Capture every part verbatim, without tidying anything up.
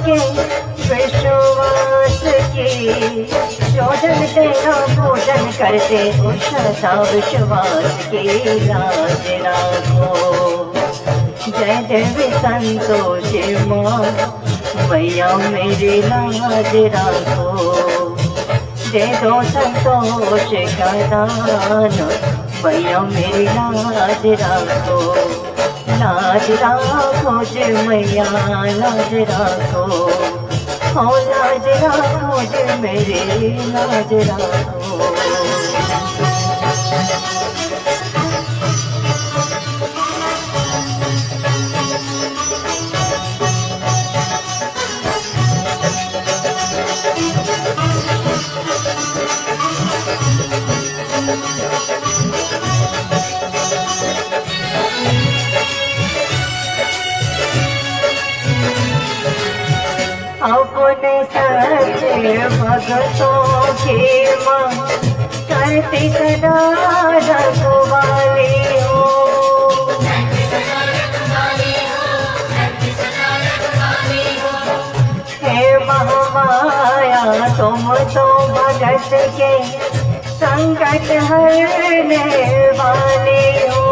के विश्वास की, शोधन तेरा पूजन करते उस सा विश्वास की लाज राखो। जय देवी संतोषी माँ मैया मेरी लाज राखो। दे दो संतोष का दान मैया मेरी लाज राखो। लाज राखो जे मैया लाज राखो। हो लाज राखो जे मेरी लाज राखो। अपने सच्चे भक्तों की माँ करती सदा रखवाली हो। हे महामाया तुम तो भगत के संकट हरने वाली हो।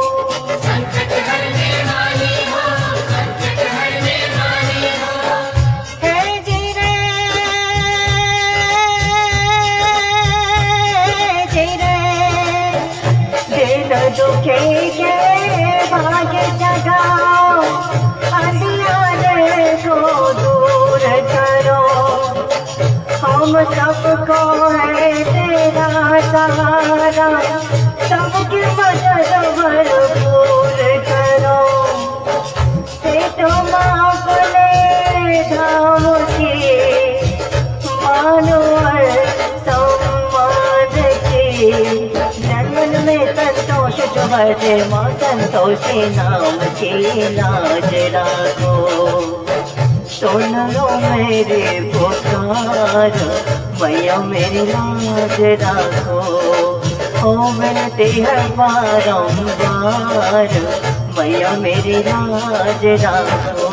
दुखी के भाग्य जगाओ, अंधियारे को दूर करो। हम सबको है तेरा सहारा, सबकी मदद भरपूर करो। से तुम अपने धाम की मानो सम्मान की। जन्म में संतोष जो भरे माँ संतोषी नाम की लाज राखो। सुन लो मेरी पुकार मैया मेरी लाज राखो। ओ मिलती है बारंबार मैया मेरी लाज राखो।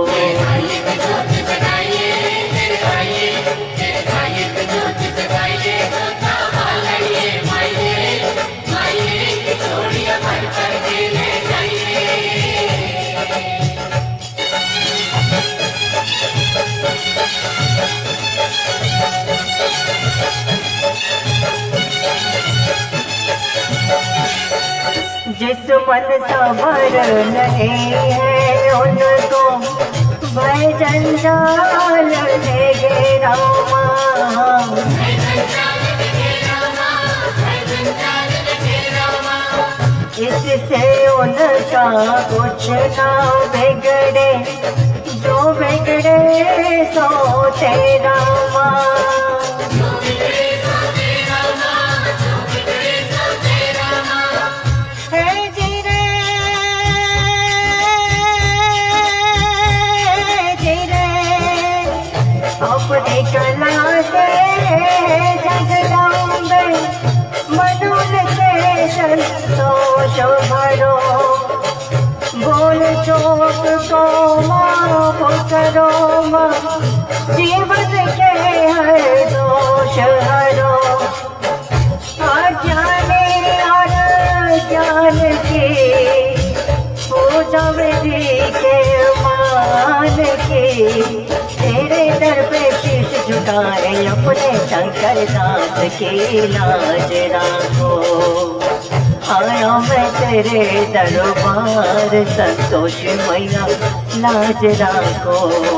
जिस मन सबर नहीं है उनको भय जंजाल ले घेरा माँ। इससे उनका कुछ ना बिगड़े, जो बिगड़े सो तेरा माँ। अपनी कला से जगदम्बे मनुष्य के संतोष भरो। बोल चोट को माफ करो माँ, जीवन के हर दोष हरो। अज्ञानी और ज्ञान की पूजा विधि के मान की। तेरे दर पे शीश झुकाए अपने शंकर दास की लाज राखो। आया मैं तेरे दरबार संतोष मैया लाज राखो।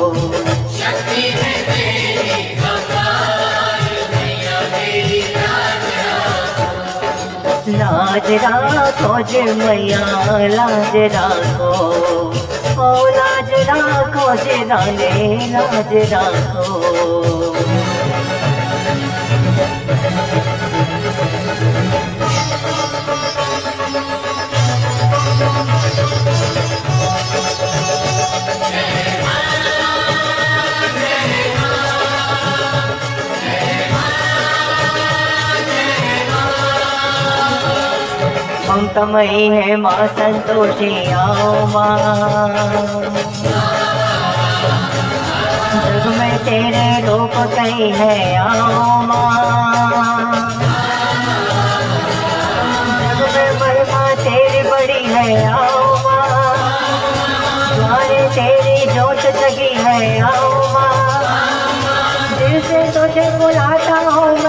लाज राखो जे मैया लाज राखो। ओ लाज राखो जे राने लाज राखो। ममतामयी है माँ संतोषी आओ माँ। जग में तेरे रूप कई है आओ माँ, जग में महिमा तेरी बड़ी है आओ माँ, द्वारे तेरी जोत जगी है आओ माँ, दिल से तुझे बुलाता हूँ